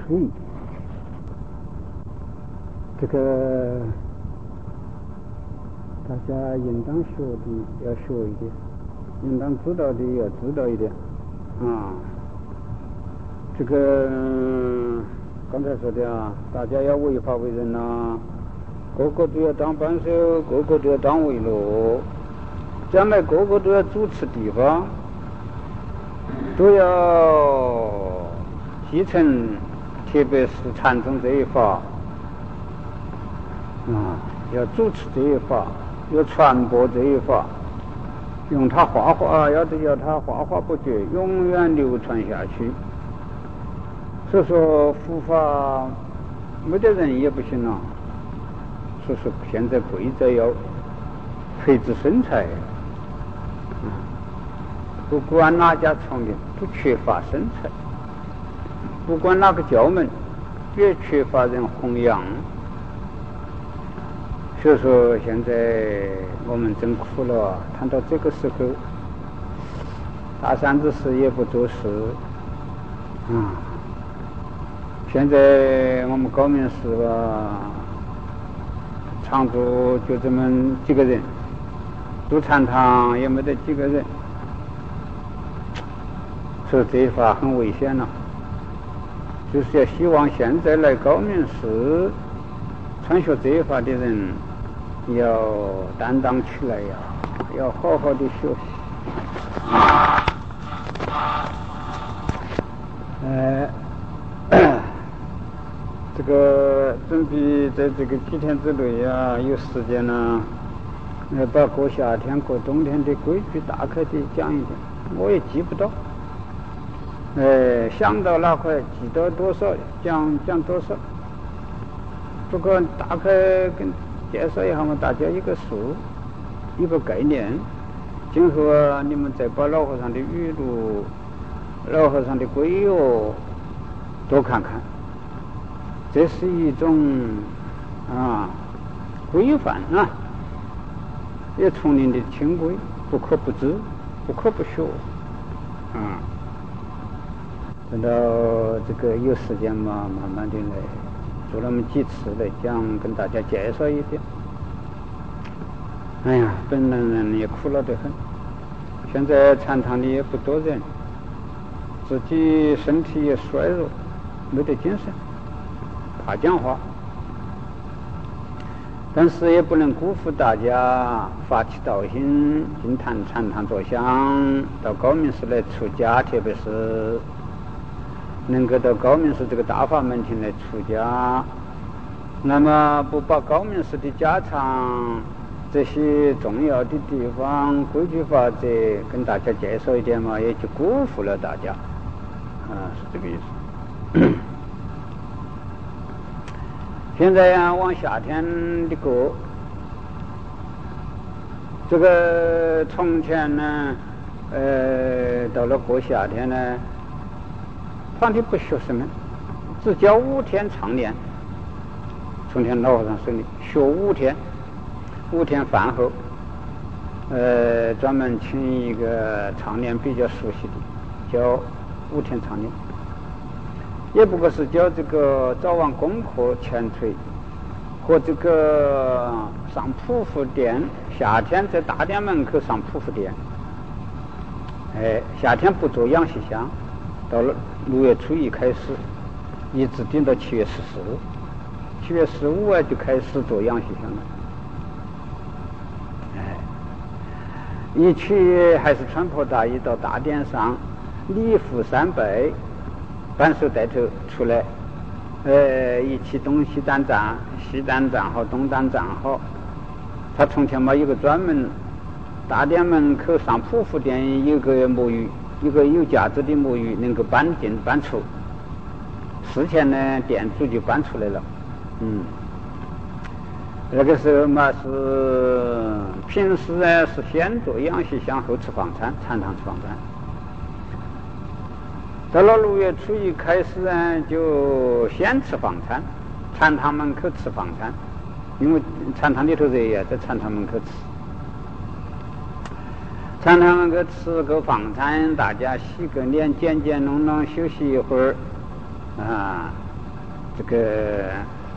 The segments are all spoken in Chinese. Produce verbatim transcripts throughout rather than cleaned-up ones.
所以这个大家应当学的要学一点，应当知道的要知道一点啊。这个刚才说的啊，大家要为法为人呐、啊，个个都要当扳手，个个都要当为罗，将来个个都要主持地方，都要继承，特别是禅宗这一法啊，要主持这一法，要传播这一法，用它画画，要得要它画画不绝，永远流传下去。所以说佛法没得人也不行了，所以说现在贵在要培植生财，不管哪家创业不缺乏生财，不管哪个教门也缺乏人弘扬。所以说现在我们真苦了，谈到这个时候，大三子事也不做事啊。现在我们高明寺吧，常住就这么几个人，住禅堂也没得几个人，所以这一法很危险了。就是要希望现在来高明寺传学这一法的人要担当起来呀，要好好的学习。呃这个准备在这个几天之内啊，有时间呢，要把过夏天过冬天的规矩大概的讲一点，我也记不到，呃，想到哪块记到多少讲讲多少，不过大概跟介绍一下嘛，大家一个数，一个概念，今后啊，你们再把老和尚的语录、老和尚的规约多看看。这是一种啊规范啊，也丛林的清规，不可不知，不可不学啊。等到这个有时间嘛，慢慢的来做那么几次来讲，跟大家介绍一点。哎呀，本来人也苦恼得很，现在禅堂里也不多人，自己身体也衰弱，没得精神。怕讲话，但是也不能辜负大家发起道心，进坛禅堂坐香，到高明寺来出家，特别是能够到高明寺这个大法门厅来出家，那么不把高明寺的家常这些重要的地方、规矩法则跟大家介绍一点嘛，也就辜负了大家，啊，是这个意思。现在呀、啊，往夏天的过，这个从前呢，呃，到了过夏天呢，皇帝不学什么，只教五天常年。从前老和尚说的，学五天，五天饭后，呃，专门请一个常年比较熟悉的，教五天常年。也不过是教这个早晚功课前推和这个上匍匐殿，夏天在大殿门口上匍匐殿，哎，夏天不做养息香，到了六月初一开始，一直顶到七月十四，七月十五啊就开始做养息香了，哎，一去还是穿破大衣到大殿上礼服三拜。扳手带头出来，呃，一起东西单站，西单站好，东单站好。他从前嘛有个专门大殿门口上匍匐殿有个木鱼，一个有架子的木鱼能够搬进搬出。事前呢，店主就搬出来了，嗯，那个时候嘛是平时呢是先做养息香后吃房餐，禅堂吃房餐。到了六月初一开始呢，就先吃房餐，禅堂门口吃房餐，因为禅堂里头热呀，在禅堂门口吃。禅堂门口吃个房餐，大家洗个脸，简简弄弄，休息一会儿，啊， 这个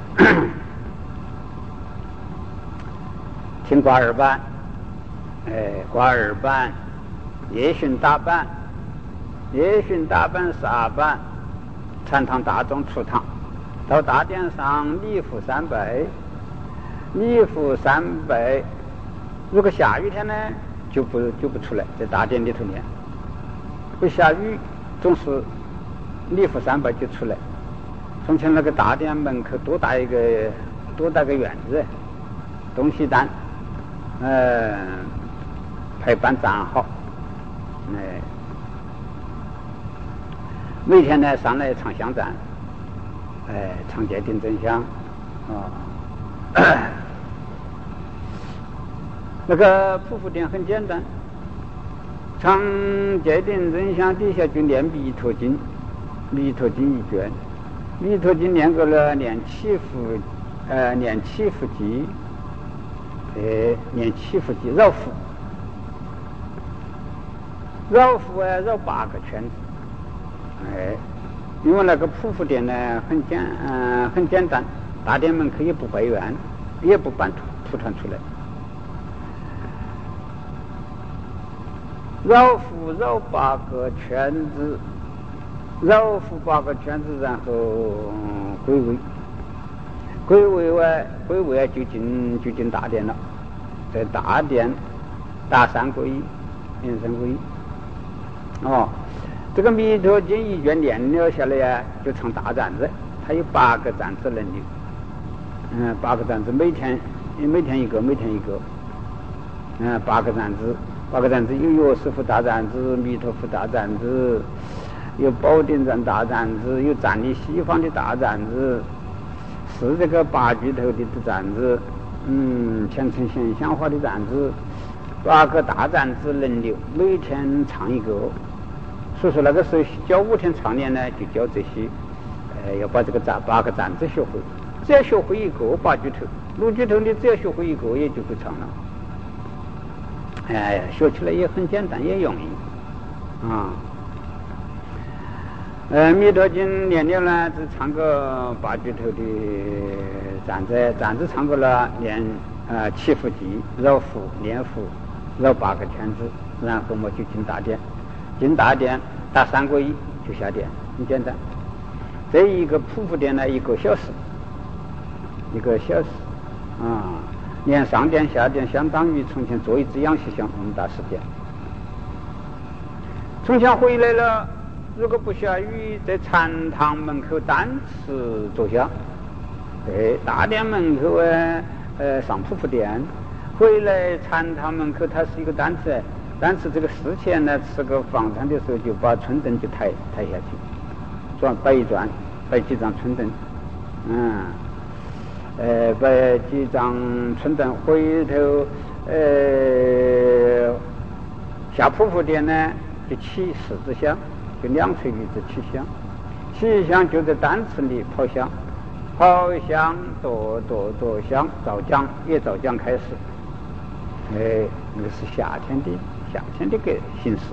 听挂二班，哎，挂二班，夜巡大班，夜巡大班三班，禅堂大众出堂，到大殿上礼服三拜，礼服三拜。如果下雨天呢，就不就不出来，在大殿里头念；不下雨，总是礼服三拜就出来。从前那个大殿门口多大一个多大个院子，东西单，呃，排班站好，哎，每天呢上来唱香赞，哎，唱戒定真香，啊、哦。那个匍匐殿很简单，唱戒定真香底下就念弥陀经，弥陀经一卷，弥陀经念过了，念祈福，呃，念祈福记，呃，念祈福记绕腹，绕腹啊绕八个圈子，哎，因为那个匍匐殿呢很简，嗯、呃，很简单，大殿门口也不拜院，也不搬图腾出来。绕腹绕八个圈子，绕腹八个圈子，然后归位，归位完，归位就进就进大殿了，在大殿打三皈依，念三皈依。哦，这个弥陀经一卷念了下来呀，就唱大站子，它有八个站子能力，嗯，八个站子，每天每天一个，每天一个，嗯，八个站子。八个站子有药师佛大站子、弥陀佛大站子，有宝顶站大站子，有站立西方的大站子，是这个八巨头的站子，嗯，虔诚显香花的站子，八个大站子轮流，每天唱一个。所以说那个时候教五天常年呢，就教这些，呃，要把这个站八个站子学会。只要学会一个八巨头，六巨头你只要学会一个，也就会唱了。哎，学起来也很简单，也容易啊。呃，弥陀经念了呢，只唱个八巨头的站子，站子唱过了，念呃祈福记、绕腹、念佛、绕八个圈子，然后我就进大殿，进大殿打三皈依就下殿，很简单。这一个匍匐殿呢，一个小时，一个小时啊。念上殿下殿相当于从前做一只羊皮箱那么大时间。从前回来了，如果不下雨，在禅堂门口单持坐下，对，大殿门口啊，呃，上匍匐殿，回来禅堂门口它是一个单持，单持这个事前呢吃个房餐的时候，就把春灯就抬抬下去，转摆一转，摆几张春灯，嗯。呃，摆几张春灯，回头呃下匍匐殿呢，就起十支香，就两垂鱼子起香，起香就在单池里跑香，跑香跺跺跺香，造浆也造浆开始。哎，那个是夏天的夏天的个形式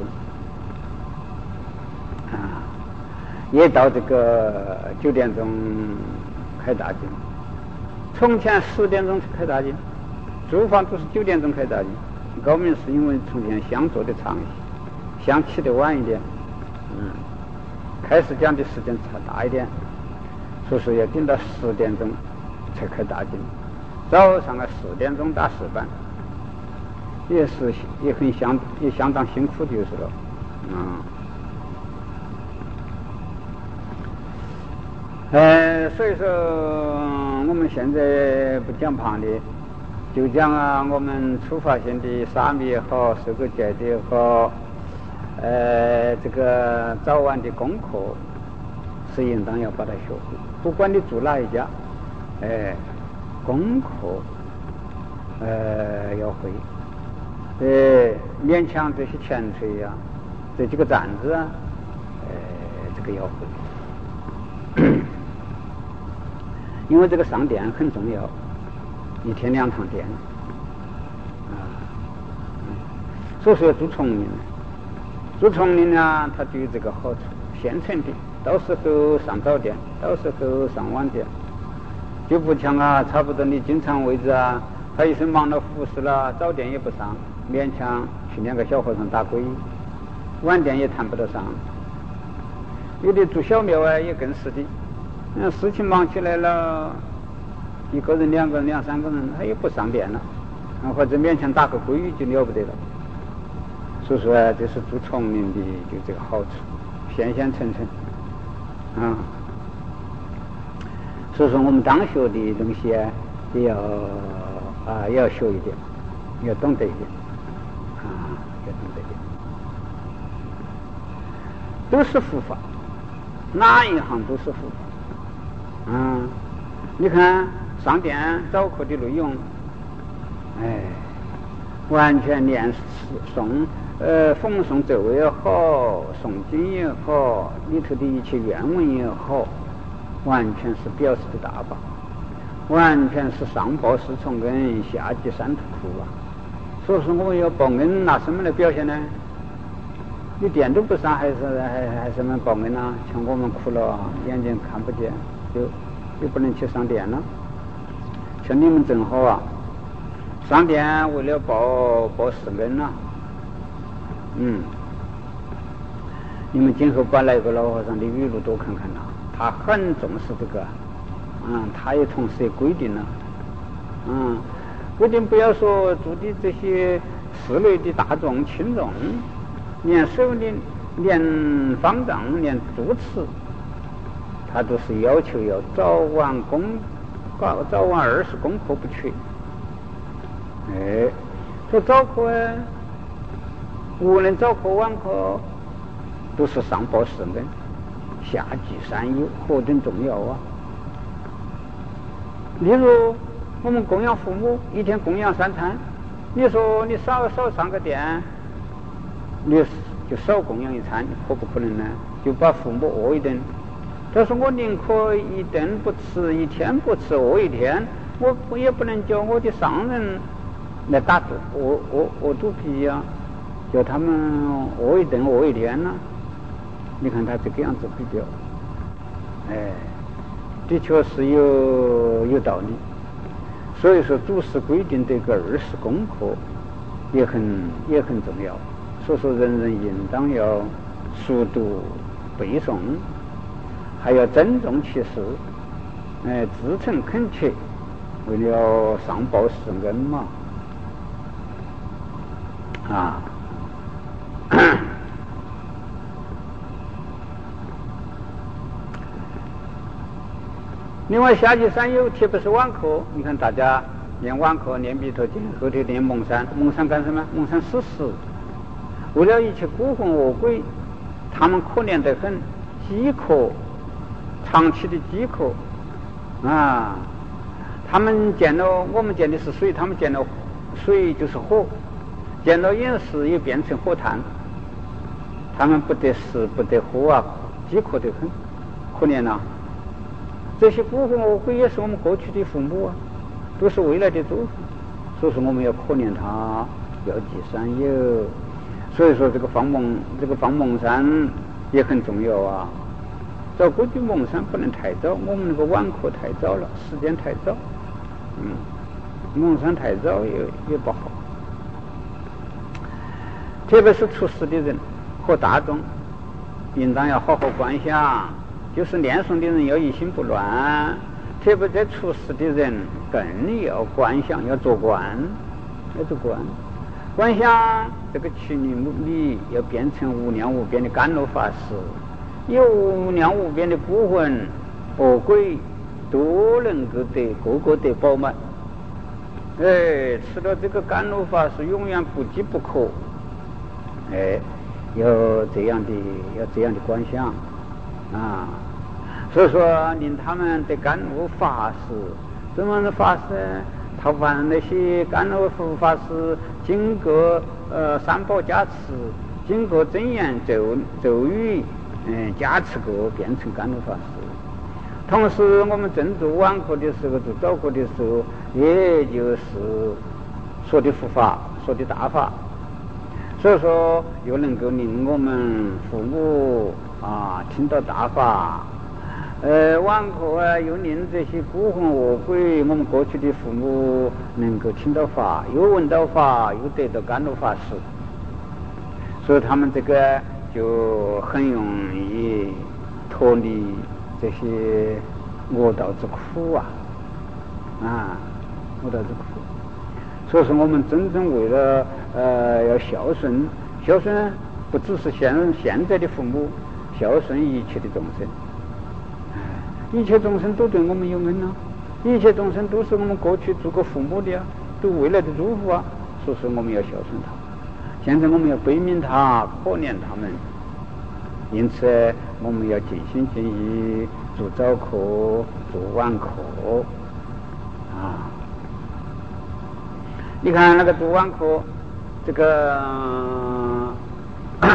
啊，也到这个九点钟开大经。从前十点钟开大经，诸房都是九点钟开大经。高明是因为从前香做的长一些，香起得晚一点，嗯，开始讲的时间差大一点，所以说要顶到十点钟才开大经。早上啊四点钟打四班，也是也很相也相当辛苦就是了，嗯。呃，所以说我们现在不讲旁的，就讲啊，我们初发性的沙弥也好，受过戒的也好，呃，这个早晚的功课是应当要把它学会，不管你住哪一家，哎、呃，功课呃要会，呃，勉强这些前腿呀、啊，这几个站子啊，呃，这个要会。因为这个上殿很重要，一天两趟殿啊，所以说要住丛林，住丛林呢，它就有这个好处，现成的到时候上早点，到时候上晚点，就不强啊，差不多你经常位置啊，他一生忙了服侍了，早点也不上，勉强去两个小和尚打龟，晚点也谈不得上。有的住小庙啊，也更是的，嗯，事情忙起来了，一个人、两个人、两三个人，他也不上殿了，或者勉强打个龟就了不得了。所以说啊，这是住丛林的就这个好处，显显沉沉啊。所以说我们当学的东西啊，也要啊也要学一点，要懂得一点啊，要懂得一点，都是佛法，哪一行都是佛法。嗯，你看上殿早课的内容，哎，完全念诵。呃，讽诵咒也好，诵经也好，里头的一切原文也好，完全是表示的大法，完全是上报四重恩，下济三途苦啊！所以说我们要报恩，拿什么来表现呢？你殿都不上，还是还还什么报恩啊？像我们苦了，眼睛看不见，就又不能去上殿了。像你们正好啊，上殿为了报报世恩啊。嗯，你们今后把那个老和尚的语录多看看呐，他很重视这个，嗯，他也同时也规定了，嗯，规定不要说住的这些寺内的大众轻重，连所有的连方丈连住持，他都是要求要早晚功，搞早晚二十功课不缺，哎，说早课啊。无论早课晚课，都是上报世恩，下济三忧，何等重要啊！例如我们供养父母，一天供养三餐，你说你少少上个殿，你就少供养一餐，可不可能呢？就把父母饿一顿。他说我宁可一顿不吃，一天不吃，饿一天，我我也不能叫我的上人来打肚饿饿饿肚皮呀。叫他们饿一顿饿一天呢、啊？你看他这个样子比较，哎，的确是有有道理。所以说，祖师规定这个二十功课也很也很重要。所以说，人人应当要熟读背诵，还要珍重其事，哎，自诚恳切，为了上报世恩嘛，啊。另外下济三忧，特别是晚课，你看大家念晚课念弥陀经，后头念蒙山，蒙山干什么？蒙山施食，为了一切孤魂恶鬼，他们可怜得很，饥渴，长期的饥渴啊，他们见了我们见的是水，他们见了水就是火，见了饮食也变成火炭，他们不得食不得喝啊，饥渴得很，可怜啊！这些孤魂恶鬼也是我们过去的父母啊，都是未来的祖父，所以说我们要可怜他，要济三忧。所以说这个放蒙这个放蒙山也很重要啊。照规矩蒙山不能太早，我们那个晚课太早了，时间太早，嗯，蒙山太早也也不好。特别是出世的人和大众，应当要好好观想。就是念诵的人要一心不乱，特别在出世的人更要观想，要做观，要做观。观想这个去泥木里要变成无量无边的甘露法师，有无量无边的孤魂恶鬼都能够得个个得饱满。哎，吃了这个甘露法师永远不饥不渴。哎，要这样的要这样的观想啊。所以说令他们得甘露法师，怎么的法师？他凡那些甘露法师经过呃三宝加持，经过真言咒咒语，嗯加持过变成甘露法师。同时我们正做晚课的时候，做早课的时候，也就是说的佛法，说的大法。所以说又能够令我们父母啊，听到大法，呃，往后啊，又令这些孤魂恶鬼，我们过去的父母能够听到法，又闻到法，又得到甘露法师，所以他们这个就很容易脱离这些恶道之苦啊，啊，恶道之苦。所以说，我们真正为了呃要孝顺，孝顺不只是现现在的父母，孝顺一切的众生。一切众生都对我们有恩啊，一切众生都是我们过去做过父母的啊，对未来的祝福啊，所以说我们要孝顺他。现在我们要悲悯他，可怜他们，因此我们要尽心尽意做早课，做晚课啊。你看那个做晚课，这个、呃、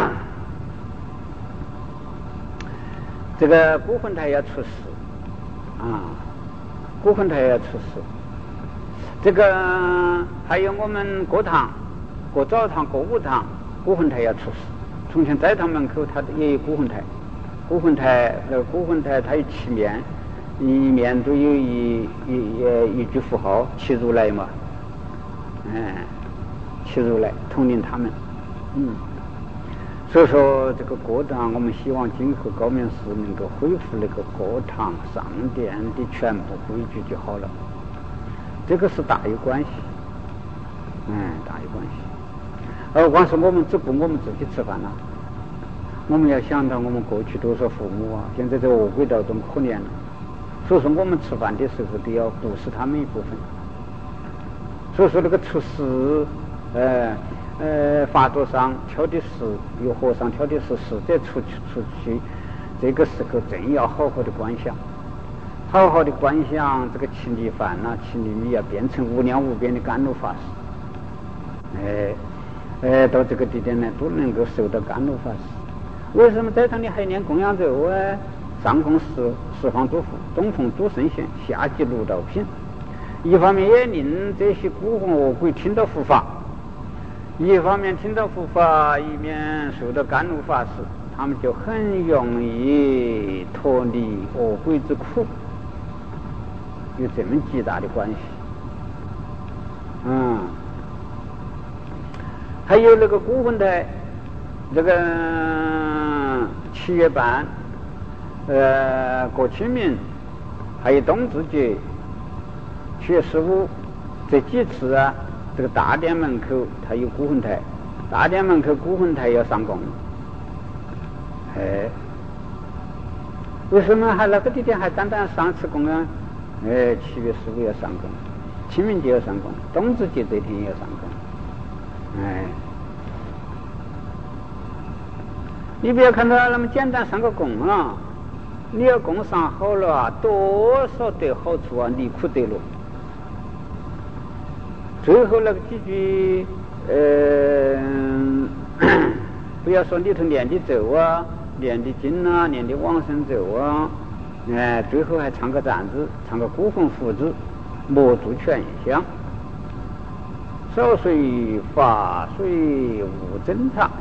这个孤魂台要出世啊，孤魂台要出世。这个还有我们过堂、过澡堂、过午堂，孤魂台要出世。从前斋堂门口它也有孤魂台，孤魂台那个孤魂台它有七面，一面都有一一一一句符号，七如来嘛。哎，七如来统领他们，嗯，所以说这个过堂，我们希望今后高明寺能够恢复那个过堂上殿的全部规矩就好了。这个是大有关系，嗯，大有关系。而光是我们只顾我们自己吃饭了，我们要想到我们过去多少父母啊，现在在恶鬼道中可怜了，所以说我们吃饭的时候都要布施他们一部分。所以说那个出世，呃呃，法座上挑的食，有和尚挑的是使者出去出去，这个时候真要好好的观想，好好的观想这个七粒饭呐、七粒米啊，变成无量无边的甘露法师，哎哎，到这个地点呢，都能够受到甘露法师。为什么在堂里还念供养咒啊？上供十十方诸佛，中奉诸圣贤，下济六道品。一方面也令这些孤魂恶鬼听到佛法，一方面听到佛法，一面受到甘露法师，他们就很容易脱离恶鬼之苦，有这么极大的关系。嗯，还有那个孤魂台，这个七月半，呃，过清明，还有冬至节。七月十五这几次啊，这个大殿门口它有孤魂台，大殿门口孤魂台要上供。哎，为什么还那个地点还单单上次供啊？哎，七月十五要上供，清明节要上供，冬至节这天也要上供。哎，你不要看到那么简单上个供啊，你要供上好了啊，多少得好处啊，离苦得乐。最后那个几句，呃，不要说里头念的咒啊，念的经啊，念的往生咒啊，哎、呃，最后还唱个赞子，唱个孤魂符子，莫助全香，少随法随无真常，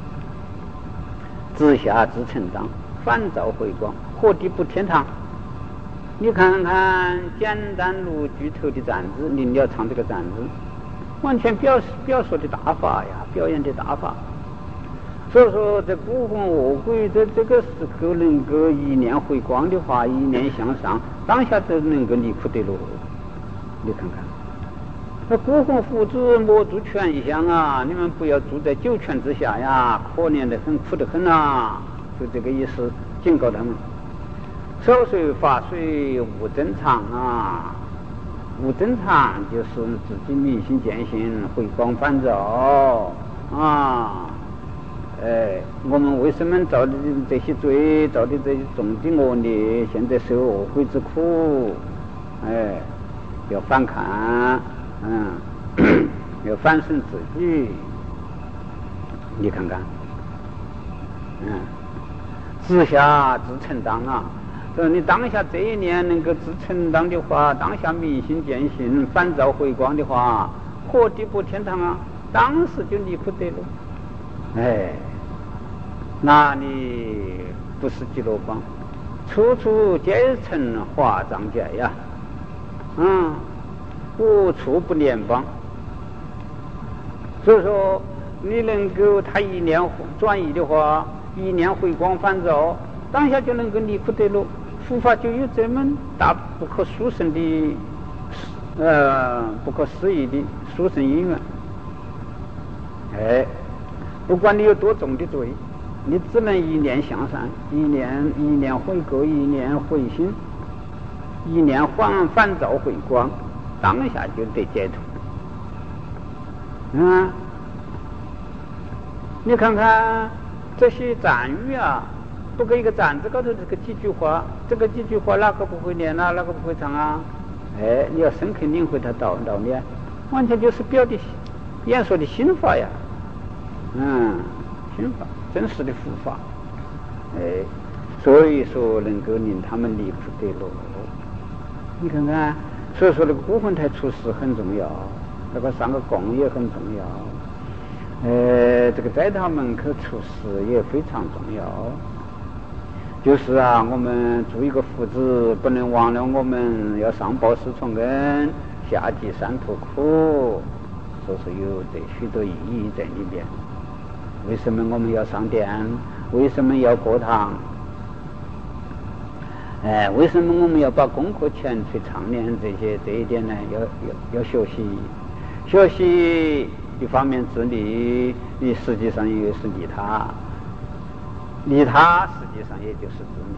直下自成当，反照回光，何地不天堂？你看看简单如句头的赞子，你要唱这个赞子，完全表表述的大法呀，表演的大法。所以说这孤魂恶鬼在这个时候能够一念回光的话，一念向上，当下就能够离苦得乐。你看看那孤魂符子莫住泉香啊，你们不要住在九泉之下呀，可怜得很，苦得很啊，就这个意思警告他们。少随法随无真常啊，无真常就是自己迷信见性，回光返照啊。哎，我们为什么造的这些罪，造的这些重的恶孽，现在受恶鬼之苦？哎，要反看，嗯，要反省自己。你看看，嗯，直下自承当啊。所以你当下这一年能够自承当的话，当下明心见性，返照回光的话，何地不天堂啊？当时就离苦得乐。哎，那你不是极乐邦，处处皆成华藏界呀，嗯，无处不联邦。所以说，你能够他一念转移的话，一念回光返照，当下就能够离苦得乐。佛法就有这么大不可殊胜的，呃，不可思议的殊胜因缘。哎，不管你有多重的罪，你只能一念向善，一念一念悔过，一念回心，一念返返照回光，当下就得解脱。嗯，你看看这些赞语啊，不过一个赞字高头这个几句话，这个几句话哪个不会念啊，哪个不会唱啊？哎，你要深刻领会它道道理，完全就是表的演说的心法呀。嗯，心法，真实的佛法。哎，所以说能够令他们离苦得乐。你看看，所以说那个古坟台出世很重要。那个上个供也很重要，呃，这个斋堂门口出事也非常重要。就是啊，我们做一个佛子，不能忘了我们要上报四重恩，下济三途苦，所以说有这许多意义在里边。为什么我们要上殿？为什么要过堂？哎，为什么我们要把功课前去常念这些？这一点呢，要要要学习。学习一方面自利，你实际上也是利他，利他实际上也就是自利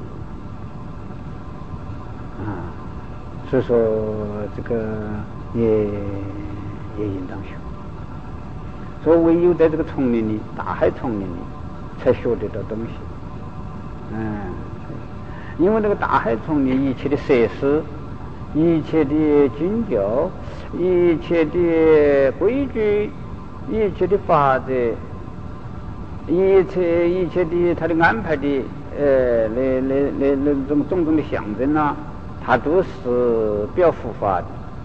啊。所以说这个也也应当学。所以唯有在这个丛林里，大海丛林里，才学得到东西。嗯，因为这个大海丛林一切的设施，一切的经教，一切的规矩，一切的法则，一切一切的他的安排的呃那那那那种种种的象征啊，它都是表佛法的，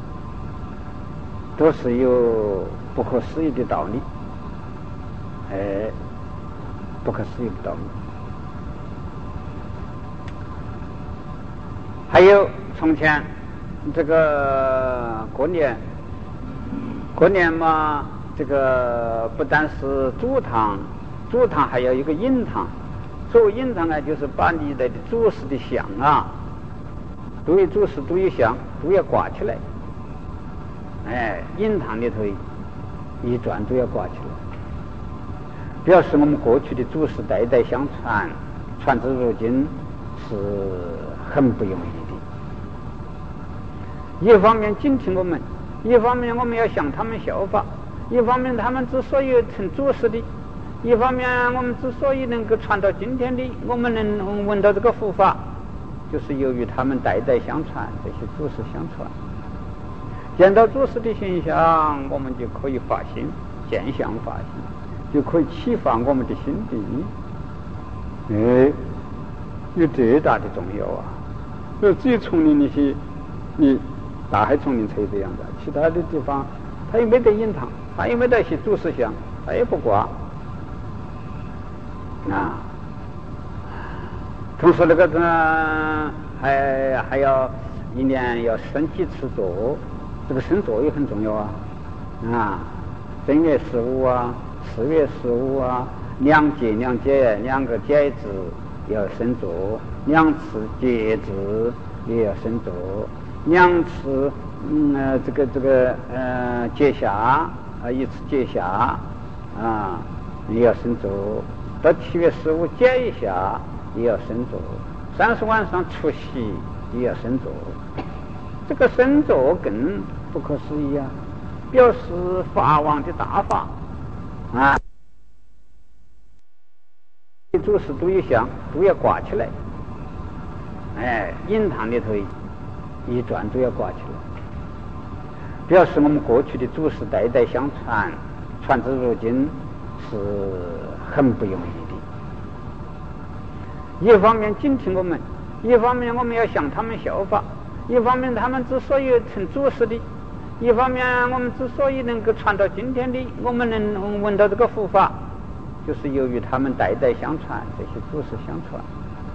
都是有不可思议的道理。哎，不可思议的道理。还有从前这个过年，过年嘛，这个不但是主堂，主堂还有一个隐堂。所谓隐堂呢，就是把历代的祖师的像啊，都有祖师都有像，都要挂起来。哎，隐堂里头一转都要挂起来，表示我们过去的祖师代代相传，传至如今是很不容易的。一方面警惕我们，一方面我们要向他们效法，一方面他们之所以成祖师的，一方面我们之所以能够传到今天的，我们能闻到这个佛法，就是由于他们代代相传，这些祖师相传。见到祖师的形象，我们就可以发心，见相发心，就可以启发我们的心地。哎，有这大的重要啊！呃，只有丛林那些，你大海丛林才有这样子，其他的地方他也没得隐堂，他也没得一些祖师像，他也不挂啊。同时那个呢，还还要一年要升几次座，这个升座也很重要啊啊！正月十五啊，四月十五啊，两节两节两个节子要升座，两次节子也要升座，两次嗯、呃、这个这个呃节下啊一次节下啊也要升座，到七月十五节一下也要升座，三十晚上除夕也要升座。这个升座更不可思议啊，表示法王的大法啊，祖师都有像，都要挂起来。哎，隐堂里头一转都要挂起来，表示我们过去的祖师代代相传，传至如今是很不容易的。一方面警惕我们，一方面我们要向他们效法，一方面他们之所以成祖师的，一方面我们之所以能够传到今天的，我们能闻到这个佛法，就是由于他们代代相传，这些祖师相传。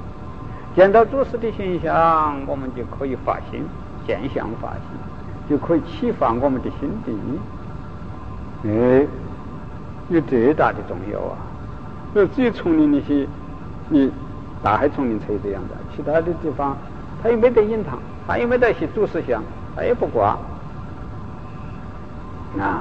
见到诸事的现象，我们就可以发心，见相发心，就可以启发我们的心地。哎，有这大的重要啊！那只有丛林那些，你大海丛林才有这样的，其他的地方它又没得隐藏，它又没得一些主思想，它也不挂啊。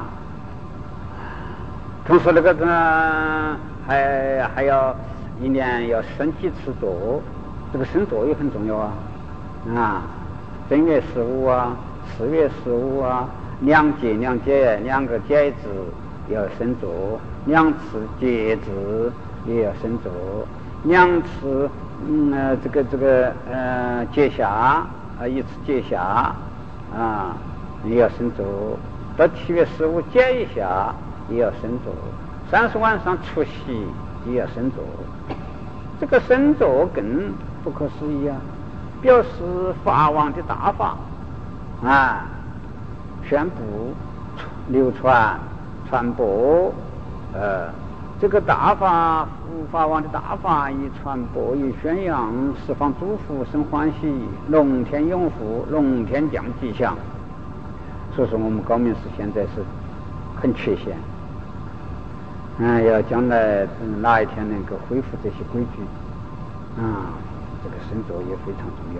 同时那个呢，还还要一年要生几次座，这个生座也很重要啊啊！正月十五啊，四月十五啊，两节两节两个节子要生座，两次节子也要生座，两次嗯呃这个这个呃节下啊一次节下啊也要生座，到七月十五节一下也要生座，三十晚上除夕也要生座。这个生座更不可思议啊，表示法王的大法啊，宣布流传传播，呃这个大法法王的大法一传播一宣扬，十方诸佛生欢喜，龙天永福，龙天降吉祥。所以说我们高明寺现在是很缺陷，嗯，要将来、嗯、哪一天能够恢复这些规矩啊，这个生座也非常重要。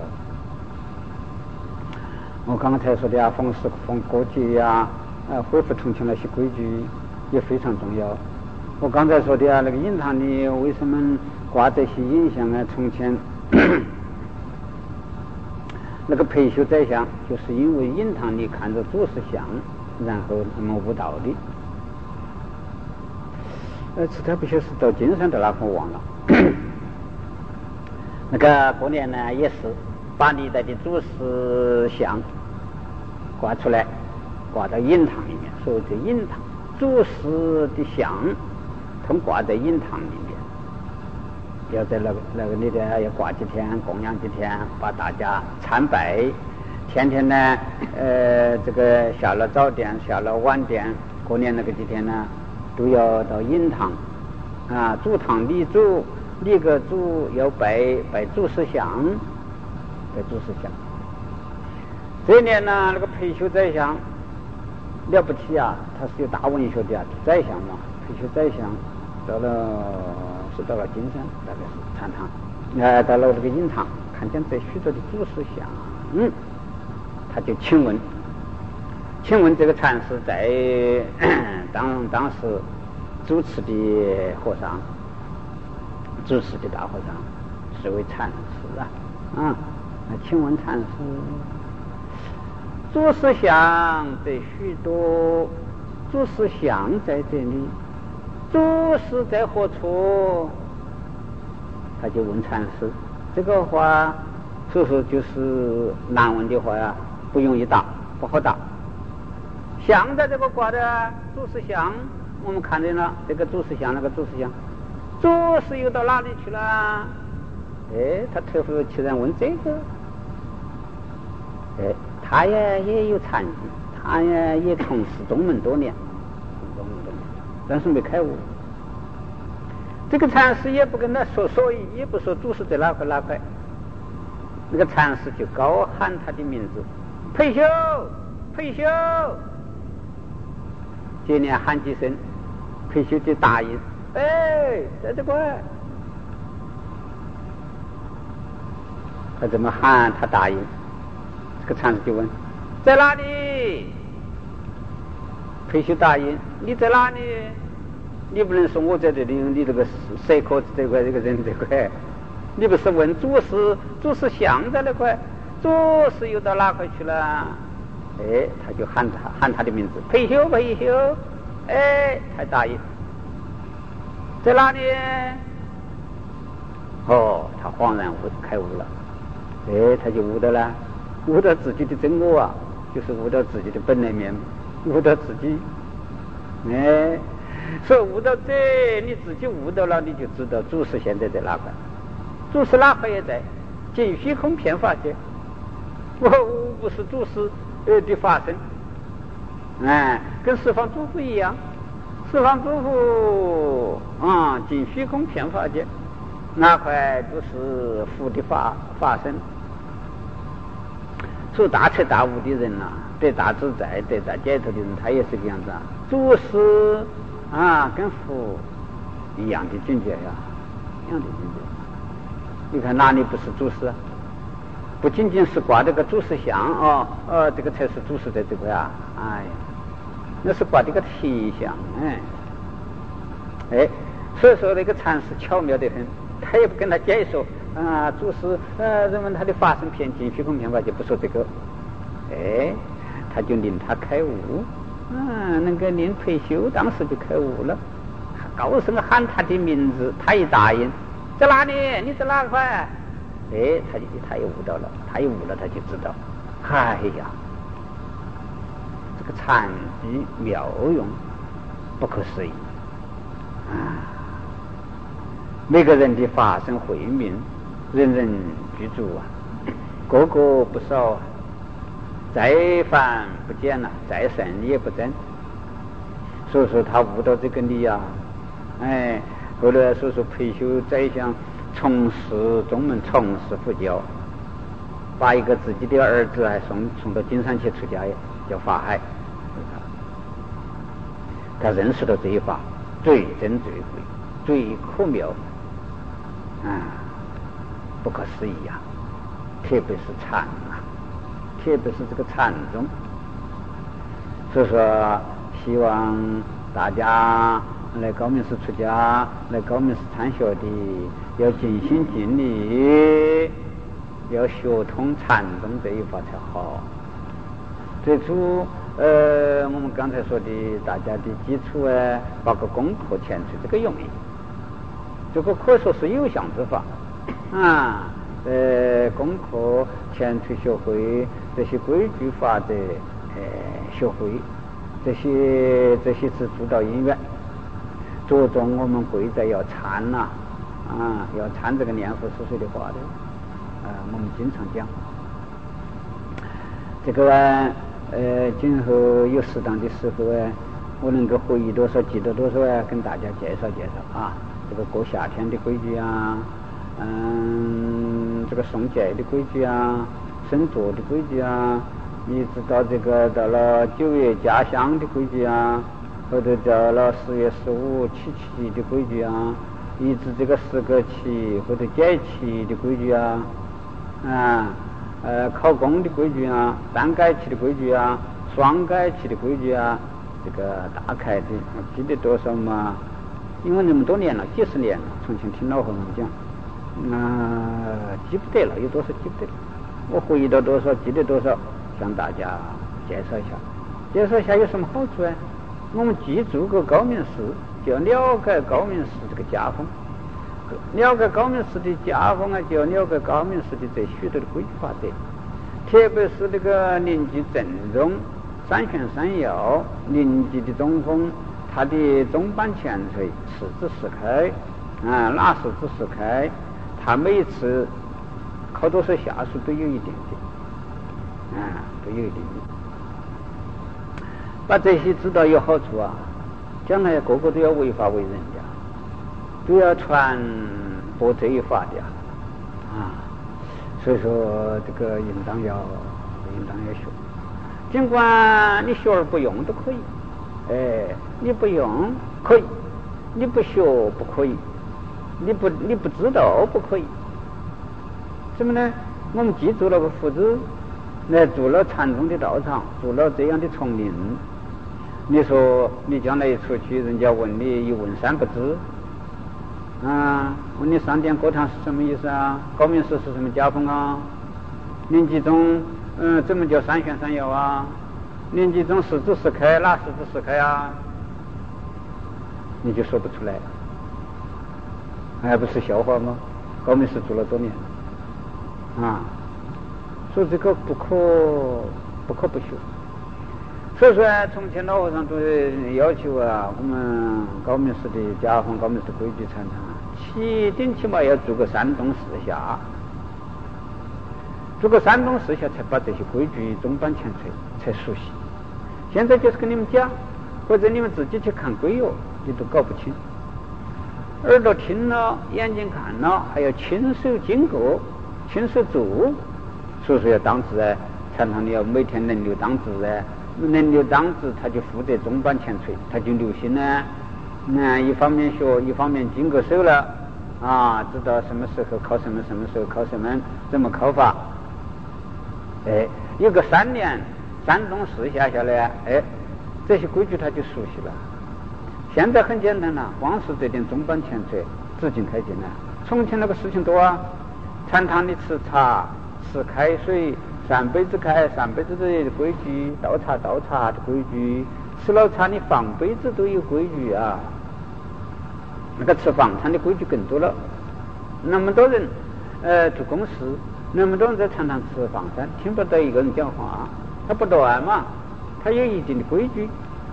我刚才说的啊，逢时逢过节呀，啊，恢复重庆那些规矩也非常重要。我刚才说的啊，那个印堂里为什么挂这些影像啊？从前那个培修宰相，就是因为印堂里看着祖师像，然后那么悟道的。呃，这他不晓得是到金山到哪个忘了。那个过年呢，也是把历代的祖师像挂出来，挂到印堂里面。所谓的印堂，祖师的像通挂在印堂里面，要在那个那个里边要挂几天，供养几天，把大家参拜。天天呢，呃，这个下了早殿，下了晚殿，过年那个几天呢，都要到印堂啊，主堂立主，立个主要拜拜祖师像，拜祖师像。这一年呢，那个培修宰相了不起啊，他是有大文学的啊，宰相嘛，培修宰相到了是到了金山，大概是禅堂，呃，到了这个印堂，看见这许多的祖师像，嗯，他就请问，请问这个禅师在当当时主持的和尚，主持的大和尚是位禅师啊，啊，那请问禅师，祖师像这许多，祖师像在这里，祖师在何处？他就问禅师，这个话，所以说就是难问的话呀，不容易答，不好答。像在这个挂的祖师像，我们看见了这个祖师像，那个祖师像，祖师又到哪里去了？哎，他特别突然问这个，哎，他也也有禅机，他也也从事宗门多年，宗门多年，但是没开悟。这个禅师也不跟他说，所以也不说祖师在哪块哪块。那个禅师就高喊他的名字，培修，培修。接连喊几声，培修就答应，哎，在这块。他怎么喊？他答应。这个禅师就问，在哪里？培修答应，你在哪里？你不能说我在这里，你这个蛇壳子这块，这个人这块，你不是问祖师，祖师像在那块，祖师又到哪块去了？哎，他就喊他喊他的名字，培修培修，哎，他答应，在哪里？哦，他恍然悟开悟了，哎，他就悟到了，悟到自己的真我啊，就是悟到自己的本来面目，悟到自己，哎。所以悟到这，你自己悟到了，你就知道祖师现在在哪块，祖师哪块也在，尽虚空遍法界。我无不是祖师呃的法身，哎，跟十方诸佛一样，十方诸佛啊，尽虚空遍法界， 那块就是佛的法法身。做大彻大悟的人呐、啊，得大自在、得大解脱的人，他也是这样子啊。祖师啊，跟佛一样的境界呀、啊，一样的境界。你看哪里不是祖师啊？不仅仅是挂这个祖师像哦，呃，这个才是祖师在这个呀。哎呀，那是挂这个体像，哎，哎，所以说那个禅师巧妙得很，他也不跟他解说啊，祖师呃，人们他的法身偏见、虚空偏法就不说这个，哎，他就令他开悟，啊，那个令退休，当时就开悟了，高声喊他的名字，他一答应，在哪里？你在哪块？哎，他就他也悟到了，他一悟了，他就知道，哎呀，这个禅机妙用，不可思议啊！每个人的法身慧命，人人具足啊，个个不少啊，再凡不减了，再胜也不增。所以说他悟到这个理呀、啊，哎，后来所说培修宰相。从事宗门，从事佛教，把一个自己的儿子还送送到金山去出家，叫法海。他认识到这一法最珍最贵、最可妙啊，不可思议呀、啊！特别是禅啊，特别是这个禅宗。所以说，希望大家来高明寺出家，来高明寺参学的。要尽心尽力，要学通禅宗这一法才好。最初，呃，我们刚才说的，大家的基础啊，包括功课、前推这个用意，这个可说是有相之法啊。呃，功课、前推学会这些规矩法的，呃，学会这些这些是主导因缘。着重我们贵在要禅呐、啊。啊，要参这个念佛是谁的话的啊？我们经常讲这个啊，呃，今后有适当的时候啊，我能够回忆多少记得多少啊，跟大家介绍介绍啊。这个过夏天的规矩啊，嗯，这个送戒的规矩啊，生坐的规矩啊，一直到这个到了九月家乡的规矩啊，或者到了十月十五七七的规矩啊。一直这个四个期或者节期的规矩啊，啊，呃，考公的规矩啊，单改期的规矩啊，双改期的规矩啊，这个大概的记得多少嘛？因为那么多年了，几十年了，从前听老和尚讲，啊，记不得了，有多少记不得了。我回忆到多少，记得多少，向大家介绍一下。介绍一下有什么好处啊？我们记住个高明寺。就要了解高明寺这个家风，了解高明寺的家风啊，就要了解高明寺的这许多的规矩法则，特别是这个临济正宗、三玄三要、临济的中锋，它的中板前锤、四字四开啊，哪四字四开，它每一次靠多少下数都有一点点，啊，都有一点点。把这些知道有好处啊。将来个个都要为法为人家，都要传播这一法的啊！所以说这个应当要应当要学，尽管你学而不用都可以，哎，你不用可以，你不学不可以，你不你不知道不可以。怎么呢？我们记住了个佛子，来住了禅宗的道场，住了这样的丛林。你说你将来一出去，人家问你一问三不知，啊，问你上殿过堂是什么意思啊？高明寺是什么家风啊？临济宗，嗯，怎么叫三玄三要啊？临济宗四字四开，哪四字四开啊？你就说不出来，还不是笑话吗？高明寺住了多年，啊，所以这个不可不可不学。所以说，从前老和尚都要求啊，我们高明寺的家风、高明寺规矩、禅堂，起顶起码要做个山东四下，做个山东四下，才把这些规矩中板前锤才熟悉。现在就是跟你们讲，或者你们自己去看规约，你都搞不清。 耳朵听了，眼睛看了，还要亲手经过，亲手做，所以说要当值哎。禅堂你要每天轮流当值哎，轮流当值他就负责中班前陲，他就留心呢。那一方面学，一方面经过手了啊，知道什么时候考什么，什么时候考什么，怎么考法。哎，有个三年山东四下下来，哎，这些规矩他就熟悉了。现在很简单了，光是这点中班前陲，紫禁开禁了。从前那个事情多啊，禅堂里吃茶、吃开水，三杯子开，三杯子的规矩；倒茶倒茶的规矩。吃了茶你放杯子都有规矩啊。那个吃房餐的规矩更多了，那么多人呃做公事，那么多人在禅堂吃房餐，听不到一个人讲话，他不断嘛，他有一定的规矩。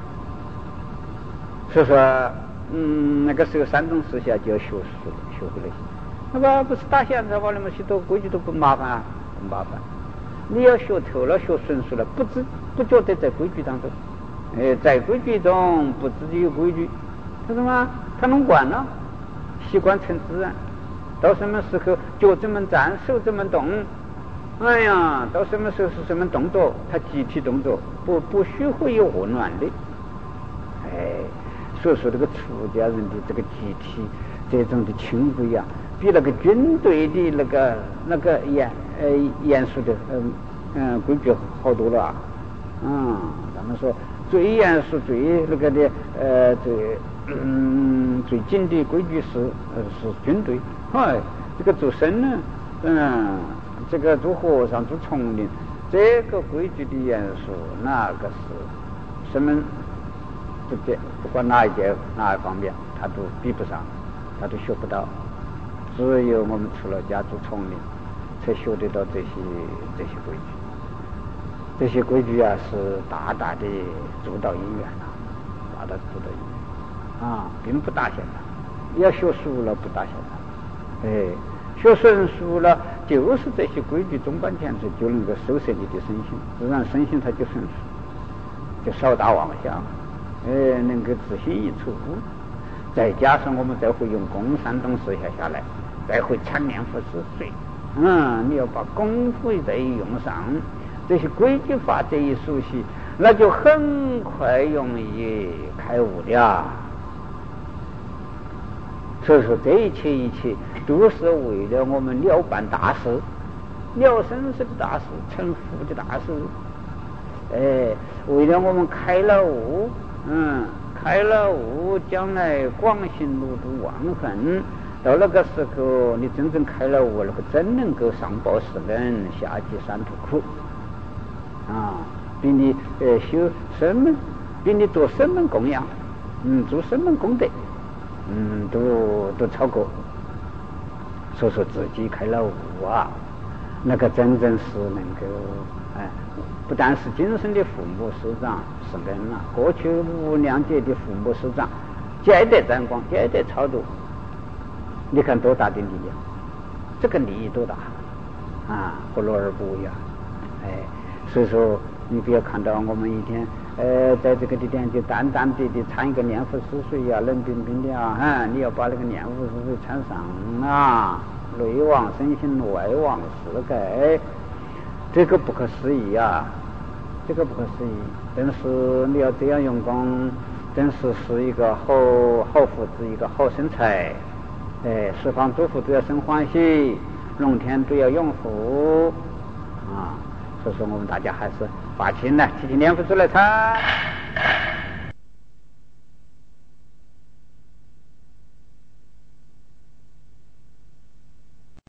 所以说，嗯，那个时候山东四下就要学熟学会了，那么不是打闲杂话那么许多规矩都不麻烦啊，不麻烦。你要学透了，学纯熟了，不知不觉得在规矩当中，哎，在规矩中不自己有规矩，他什么？他弄惯了，习惯成自然。到什么时候脚怎么站，手怎么动，哎呀，到什么时候是什么动作，他集体动作，不不许会有混乱的。哎，所以说这个出家人的这个集体这种的轻不一样，比那个军队的那个那个严呃严肃的嗯嗯规矩好多了啊。嗯，咱们说最严肃最那个的呃最。嗯，最紧的规矩是呃是军队，哎，这个做僧呢，嗯，这个做和尚做丛林，这个规矩的严肃，那个是什么？不别不管哪一件哪一方面，他都比不上，他都学不到。只有我们出了家做丛林，才学得到这些这些规矩。这些规矩啊，是大大的助道因缘啊，大大助道因缘。啊，并不打闲的，要学熟了不打闲的，哎，学纯熟了，就是这些规矩中班前陲就能够收摄你的身心，自然身心它就纯熟，就少打妄想，哎，能够自心一处，再加上我们再会用功山东四下下来，再会参念佛思水，嗯，你要把功夫再用上，这些规矩法则一熟悉，那就很快容易开悟的啊。所以说这一切一切都是为了我们了办大事，了生死的大事，成佛的大事，哎，为了我们开了悟，嗯，开了悟，将来广行路途万恨，到那个时候你真正开了悟，那个真能够上报世恩，下济三途苦啊，比你呃修生门，比你做生门供养，嗯，做生门功德，嗯，都都超过。所以说自己开了悟啊，那个真正是能够哎，不但是今生的父母师长是恩啊，过去无量劫的父母师长皆得沾光，皆得超度。你看多大的力量，这个利益多大啊，何乐而不为啊？哎，所以说你不要看到我们一天呃在这个地点就淡淡的的掺一个念佛施水呀，冷冰冰的啊，哎，你要把那个念佛施水掺上啊，内往身心，外往世界，这个不可思议啊，这个不可思议。但是你要这样用功，真是是一个好好福祉，一个好生财。哎，十方诸佛都要生欢喜，龙天都要拥护啊！所以说我们大家还是发心来，提起念佛出来参。